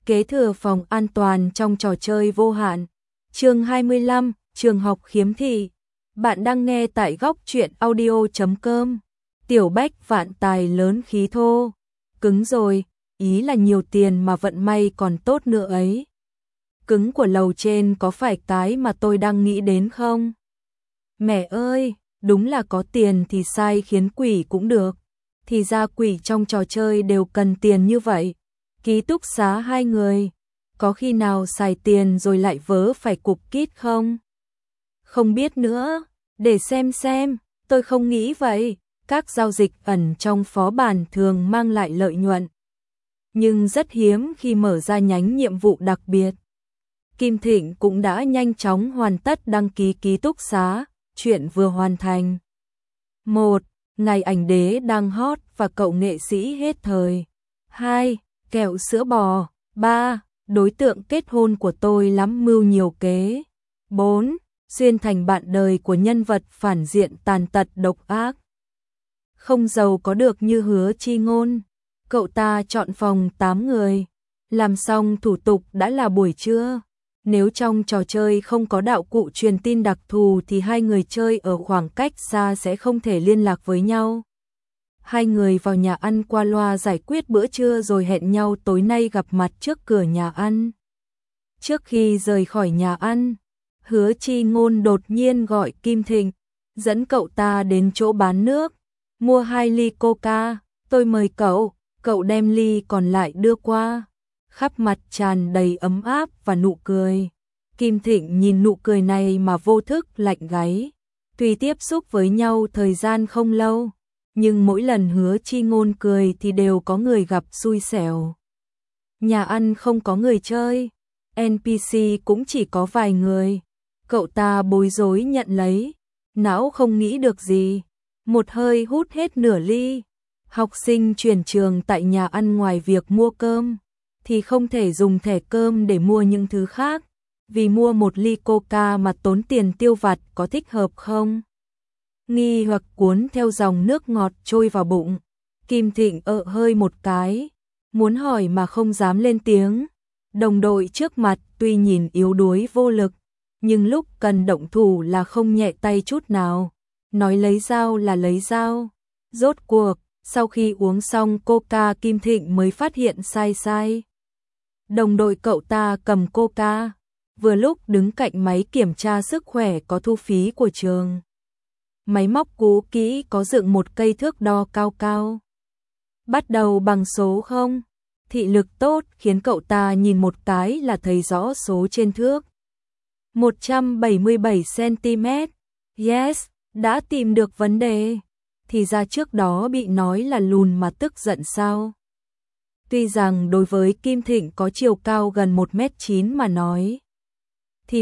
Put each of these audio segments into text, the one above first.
Kế thừa phòng an toàn trong trò chơi vô hạn. Chương 25, trường học khiếm thị. Bạn đang nghe tại góc truyện audio.com. Tiểu Bách vạn tài lớn khí thô. Cứng rồi, ý là nhiều tiền mà vận may còn tốt nữa ấy. Cứng của lầu trên có phải cái mà tôi đang nghĩ đến không? Mẹ ơi, đúng là có tiền thì sai khiến quỷ cũng được. Thì ra quỷ trong trò chơi đều cần tiền như vậy. Ký túc xá 2 người, có khi nào xài tiền rồi lại vớ phải cục kít không? Không biết nữa, để xem, tôi không nghĩ vậy. Các giao dịch ẩn trong phó bản thường mang lại lợi nhuận, nhưng rất hiếm khi mở ra nhánh nhiệm vụ đặc biệt. Kim Thịnh cũng đã nhanh chóng hoàn tất đăng ký ký túc xá, chuyện vừa hoàn thành. 1. Ngày ảnh đế đang hot và cậu nghệ sĩ hết thời. 2. Kẹo sữa bò. 3. Đối tượng kết hôn của tôi lắm mưu nhiều kế. 4. Xuyên thành bạn đời của nhân vật phản diện tàn tật độc ác. Không giàu có được như Hứa Chi Ngôn. Cậu ta chọn phòng 8 người. Làm xong thủ tục đã là buổi trưa. Nếu trong trò chơi không có đạo cụ truyền tin đặc thù thì hai người chơi ở khoảng cách xa sẽ không thể liên lạc với nhau. Hai người vào nhà ăn qua loa giải quyết bữa trưa rồi hẹn nhau tối nay gặp mặt trước cửa nhà ăn. Trước khi rời khỏi nhà ăn, Hứa Chi Ngôn đột nhiên gọi Kim Thịnh, dẫn cậu ta đến chỗ bán nước, mua 2 ly coca, tôi mời cậu đem ly còn lại đưa qua. Khắp mặt tràn đầy ấm áp và nụ cười. Kim Thịnh nhìn nụ cười này mà vô thức lạnh gáy. Tuy tiếp xúc với nhau thời gian không lâu, nhưng mỗi lần Hứa Chi Ngôn cười thì đều có người gặp xui xẻo. Nhà ăn không có người chơi, NPC cũng chỉ có vài người. Cậu ta bối rối nhận lấy, não không nghĩ được gì, một hơi hút hết nửa ly. Học sinh chuyển trường tại nhà ăn ngoài việc mua cơm thì không thể dùng thẻ cơm để mua những thứ khác, vì mua một ly coca mà tốn tiền tiêu vặt có thích hợp không? Nghi hoặc cuốn theo dòng nước ngọt trôi vào bụng, Kim Thịnh hơi một cái, muốn hỏi mà không dám lên tiếng. Đồng đội trước mặt tuy nhìn yếu đuối vô lực, nhưng lúc cần động thủ là không nhẹ tay chút nào, nói lấy dao là lấy dao. Rốt cuộc, sau khi uống xong coca Kim Thịnh mới phát hiện sai. Đồng đội cậu ta cầm coca, vừa lúc đứng cạnh máy kiểm tra sức khỏe có thu phí của trường. Máy móc cũ kỹ có dựng một cây thước đo cao. Bắt đầu bằng số 0. Thị lực tốt khiến cậu ta nhìn một cái là thấy rõ số trên thước. 177cm. Yes, đã tìm được vấn đề. Thì ra trước đó bị nói là lùn mà tức giận sao? Tuy rằng đối với Kim Thịnh có chiều cao gần 1m9 mà nói, thì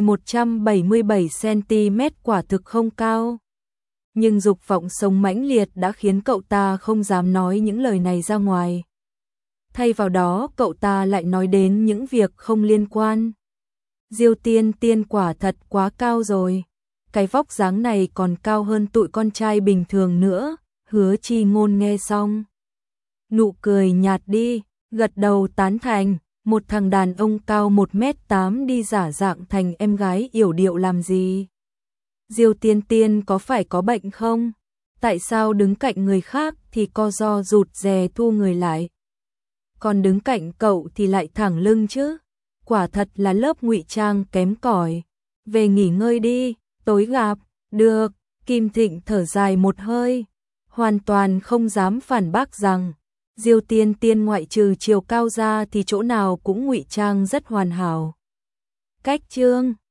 177cm quả thực không cao. Nhưng dục vọng sống mãnh liệt đã khiến cậu ta không dám nói những lời này ra ngoài. Thay vào đó cậu ta lại nói đến những việc không liên quan. Diêu Tiên quả thật quá cao rồi. Cái vóc dáng này còn cao hơn tụi con trai bình thường nữa. Hứa Chi Ngôn nghe xong, nụ cười nhạt đi, gật đầu tán thành. Một thằng đàn ông cao 1m8 đi giả dạng thành em gái yểu điệu làm gì? Diêu Tiên có phải có bệnh không? Tại sao đứng cạnh người khác thì co ro rụt rè thu người lại, còn đứng cạnh cậu thì lại thẳng lưng chứ? Quả thật là lớp ngụy trang kém cỏi. Về nghỉ ngơi đi, tối gặp. Được. Kim Thịnh thở dài một hơi, hoàn toàn không dám phản bác rằng Diêu Tiên ngoại trừ chiều cao ra thì chỗ nào cũng ngụy trang rất hoàn hảo. Cách chương